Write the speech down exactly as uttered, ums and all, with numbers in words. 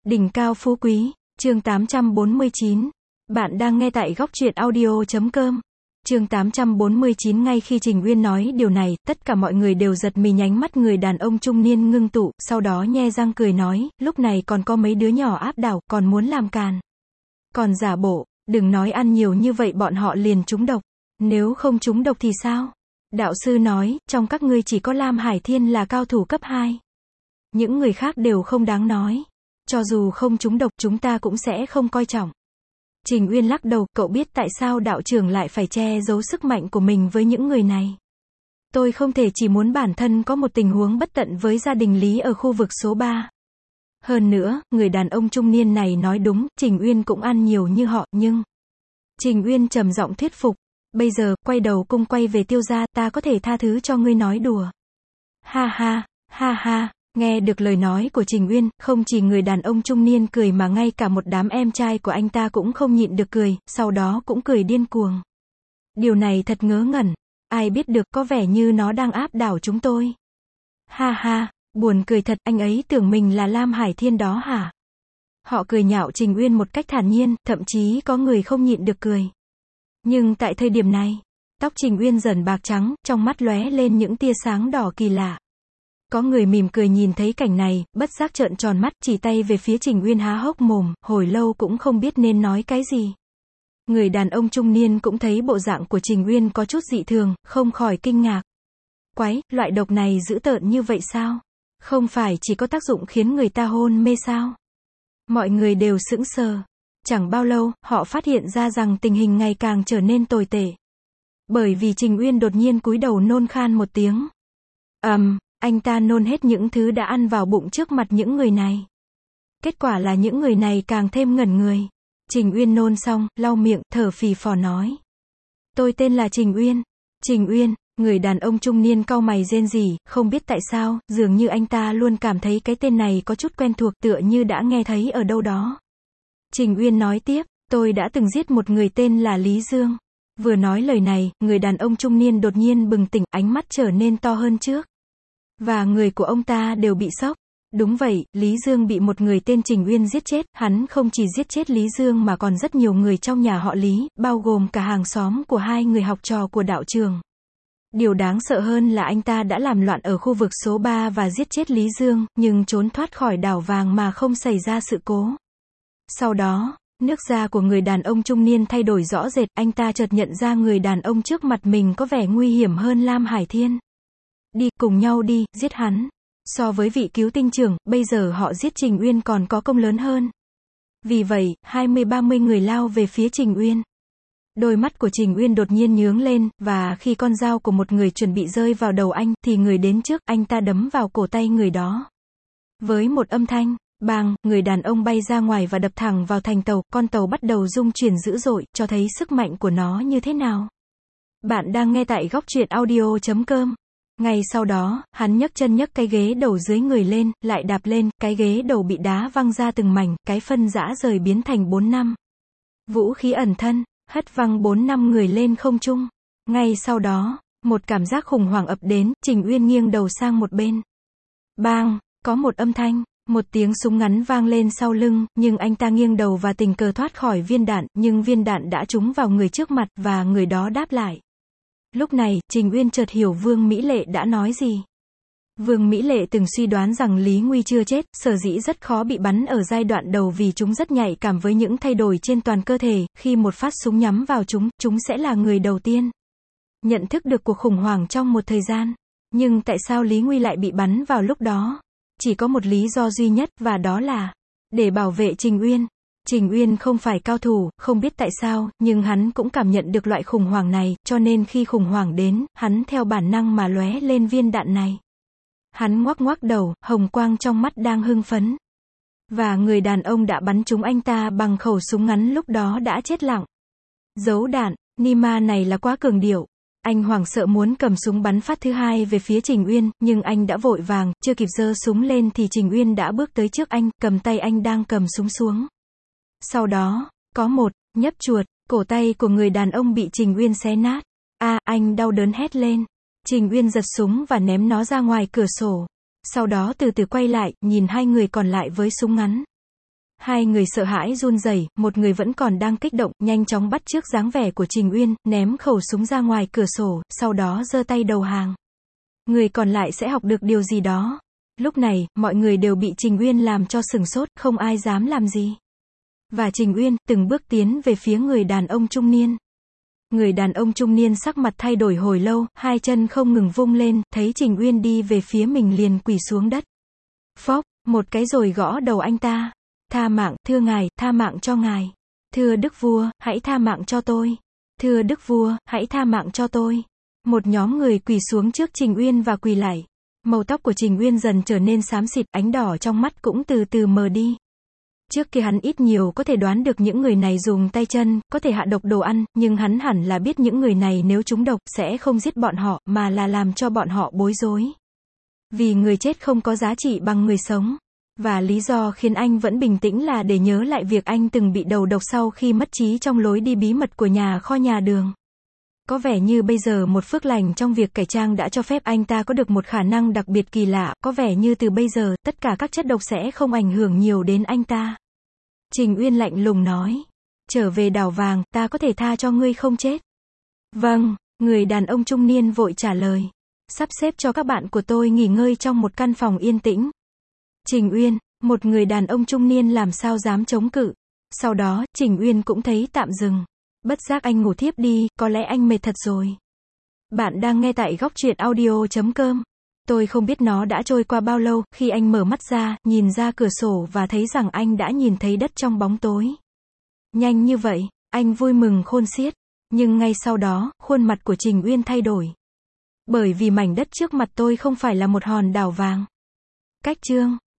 Đỉnh cao phú quý, chương tám trăm bốn mươi chín. Bạn đang nghe tại góc truyện audio chấm com. Chương tám trăm bốn mươi chín. Ngay khi Trình Uyên nói điều này, tất cả mọi người đều giật mình, ánh mắt người đàn ông trung niên ngưng tụ, sau đó nhe răng cười nói, lúc này còn có mấy đứa nhỏ áp đảo, còn muốn làm càn. Còn giả bộ, đừng nói ăn nhiều như vậy bọn họ liền trúng độc. Nếu không trúng độc thì sao? Đạo sư nói, trong các ngươi chỉ có Lam Hải Thiên là cao thủ cấp hai. Những người khác đều không đáng nói. Cho dù không trúng độc chúng ta cũng sẽ không coi trọng. Trình Uyên lắc đầu, cậu biết tại sao đạo trưởng lại phải che giấu sức mạnh của mình với những người này. Tôi không thể chỉ muốn bản thân có một tình huống bất tận với gia đình Lý ở khu vực số ba. Hơn nữa, người đàn ông trung niên này nói đúng, Trình Uyên cũng ăn nhiều như họ, nhưng... Trình Uyên trầm giọng thuyết phục, bây giờ, quay đầu cung quay về Tiêu gia, ta có thể tha thứ cho ngươi nói đùa. Ha ha, ha ha. Nghe được lời nói của Trình Uyên, không chỉ người đàn ông trung niên cười mà ngay cả một đám em trai của anh ta cũng không nhịn được cười, sau đó cũng cười điên cuồng. Điều này thật ngớ ngẩn, ai biết được, có vẻ như nó đang áp đảo chúng tôi. Ha ha, buồn cười thật, anh ấy tưởng mình là Lam Hải Thiên đó hả? Họ cười nhạo Trình Uyên một cách thản nhiên, thậm chí có người không nhịn được cười. Nhưng tại thời điểm này, tóc Trình Uyên dần bạc trắng, trong mắt lóe lên những tia sáng đỏ kỳ lạ. Có người mỉm cười nhìn thấy cảnh này, bất giác trợn tròn mắt, chỉ tay về phía Trình Uyên há hốc mồm, hồi lâu cũng không biết nên nói cái gì. Người đàn ông trung niên cũng thấy bộ dạng của Trình Uyên có chút dị thường, không khỏi kinh ngạc. Quái, loại độc này dữ tợn như vậy sao? Không phải chỉ có tác dụng khiến người ta hôn mê sao? Mọi người đều sững sờ. Chẳng bao lâu, họ phát hiện ra rằng tình hình ngày càng trở nên tồi tệ. Bởi vì Trình Uyên đột nhiên cúi đầu nôn khan một tiếng. ầm, um, anh ta nôn hết những thứ đã ăn vào bụng trước mặt những người này. Kết quả là những người này càng thêm ngẩn người. Trình Uyên nôn xong, lau miệng, thở phì phò nói. Tôi tên là Trình Uyên. Trình Uyên, người đàn ông trung niên cau mày rên rỉ, không biết tại sao, dường như anh ta luôn cảm thấy cái tên này có chút quen thuộc, tựa như đã nghe thấy ở đâu đó. Trình Uyên nói tiếp, tôi đã từng giết một người tên là Lý Dương. Vừa nói lời này, người đàn ông trung niên đột nhiên bừng tỉnh, ánh mắt trở nên to hơn trước. Và người của ông ta đều bị sốc. Đúng vậy, Lý Dương bị một người tên Trình Uyên giết chết, hắn không chỉ giết chết Lý Dương mà còn rất nhiều người trong nhà họ Lý, bao gồm cả hàng xóm của hai người học trò của đạo trường. Điều đáng sợ hơn là anh ta đã làm loạn ở khu vực số ba và giết chết Lý Dương, nhưng trốn thoát khỏi đảo vàng mà không xảy ra sự cố. Sau đó, nước da của người đàn ông trung niên thay đổi rõ rệt, anh ta chợt nhận ra người đàn ông trước mặt mình có vẻ nguy hiểm hơn Lam Hải Thiên. Đi, cùng nhau đi, giết hắn. So với vị cứu tinh trưởng, bây giờ họ giết Trình Uyên còn có công lớn hơn. Vì vậy, hai mươi ba mươi người lao về phía Trình Uyên. Đôi mắt của Trình Uyên đột nhiên nhướng lên, và khi con dao của một người chuẩn bị rơi vào đầu anh, thì người đến trước, anh ta đấm vào cổ tay người đó. Với một âm thanh, bang, người đàn ông bay ra ngoài và đập thẳng vào thành tàu, con tàu bắt đầu rung chuyển dữ dội, cho thấy sức mạnh của nó như thế nào. Bạn đang nghe tại góc truyện audio chấm com. Ngay sau đó, hắn nhấc chân nhấc cái ghế đầu dưới người lên, lại đạp lên, cái ghế đầu bị đá văng ra từng mảnh, cái phân rã rời biến thành bốn năm. Vũ khí ẩn thân, hất văng bốn năm người lên không trung. Ngay sau đó, một cảm giác khủng hoảng ập đến, Trình Uyên nghiêng đầu sang một bên. Bang, có một âm thanh, một tiếng súng ngắn vang lên sau lưng, nhưng anh ta nghiêng đầu và tình cờ thoát khỏi viên đạn, nhưng viên đạn đã trúng vào người trước mặt, và người đó đáp lại. Lúc này, Trình Uyên chợt hiểu Vương Mỹ Lệ đã nói gì. Vương Mỹ Lệ từng suy đoán rằng Lý Nguy chưa chết, sở dĩ rất khó bị bắn ở giai đoạn đầu vì chúng rất nhạy cảm với những thay đổi trên toàn cơ thể, khi một phát súng nhắm vào chúng, chúng sẽ là người đầu tiên nhận thức được cuộc khủng hoảng trong một thời gian. Nhưng tại sao Lý Nguy lại bị bắn vào lúc đó? Chỉ có một lý do duy nhất, và đó là để bảo vệ Trình Uyên. Trình Uyên không phải cao thủ, không biết tại sao, nhưng hắn cũng cảm nhận được loại khủng hoảng này, cho nên khi khủng hoảng đến, hắn theo bản năng mà lóe lên viên đạn này. Hắn ngoắc ngoắc đầu, hồng quang trong mắt đang hưng phấn. Và người đàn ông đã bắn trúng anh ta bằng khẩu súng ngắn lúc đó đã chết lặng. Giấu đạn, Nima này là quá cường điệu. Anh hoảng sợ muốn cầm súng bắn phát thứ hai về phía Trình Uyên, nhưng anh đã vội vàng, chưa kịp giơ súng lên thì Trình Uyên đã bước tới trước anh, cầm tay anh đang cầm súng xuống. Sau đó, có một nhấp chuột, cổ tay của người đàn ông bị Trình Uyên xé nát. A, à, anh đau đớn hét lên. Trình Uyên giật súng và ném nó ra ngoài cửa sổ. Sau đó từ từ quay lại, nhìn hai người còn lại với súng ngắn. Hai người sợ hãi run rẩy, một người vẫn còn đang kích động, nhanh chóng bắt chước dáng vẻ của Trình Uyên, ném khẩu súng ra ngoài cửa sổ, sau đó giơ tay đầu hàng. Người còn lại sẽ học được điều gì đó. Lúc này, mọi người đều bị Trình Uyên làm cho sửng sốt, không ai dám làm gì. Và Trình Uyên, từng bước tiến về phía người đàn ông trung niên. Người đàn ông trung niên sắc mặt thay đổi hồi lâu, hai chân không ngừng vung lên, thấy Trình Uyên đi về phía mình liền quỳ xuống đất. Phốc, một cái rồi gõ đầu anh ta. Tha mạng, thưa ngài, tha mạng cho ngài. Thưa đức vua, hãy tha mạng cho tôi. Thưa đức vua, hãy tha mạng cho tôi. Một nhóm người quỳ xuống trước Trình Uyên và quỳ lạy. Màu tóc của Trình Uyên dần trở nên xám xịt, ánh đỏ trong mắt cũng từ từ mờ đi. Trước kia hắn ít nhiều có thể đoán được những người này dùng tay chân, có thể hạ độc đồ ăn, nhưng hắn hẳn là biết những người này nếu trúng độc, sẽ không giết bọn họ, mà là làm cho bọn họ bối rối. Vì người chết không có giá trị bằng người sống. Và lý do khiến anh vẫn bình tĩnh là để nhớ lại việc anh từng bị đầu độc sau khi mất trí trong lối đi bí mật của nhà kho nhà đường. Có vẻ như bây giờ một phước lành trong việc cải trang đã cho phép anh ta có được một khả năng đặc biệt kỳ lạ, có vẻ như từ bây giờ, tất cả các chất độc sẽ không ảnh hưởng nhiều đến anh ta. Trình Uyên lạnh lùng nói. Trở về đảo vàng, ta có thể tha cho ngươi không chết. Vâng, người đàn ông trung niên vội trả lời. Sắp xếp cho các bạn của tôi nghỉ ngơi trong một căn phòng yên tĩnh. Trình Uyên, một người đàn ông trung niên làm sao dám chống cự. Sau đó, Trình Uyên cũng thấy tạm dừng. Bất giác anh ngủ thiếp đi, có lẽ anh mệt thật rồi. Bạn đang nghe tại góc truyện audio chấm com. Tôi không biết nó đã trôi qua bao lâu, khi anh mở mắt ra, nhìn ra cửa sổ và thấy rằng anh đã nhìn thấy đất trong bóng tối. Nhanh như vậy, anh vui mừng khôn xiết. Nhưng ngay sau đó, khuôn mặt của Trình Uyên thay đổi. Bởi vì mảnh đất trước mặt tôi không phải là một hòn đảo vàng. Cách chương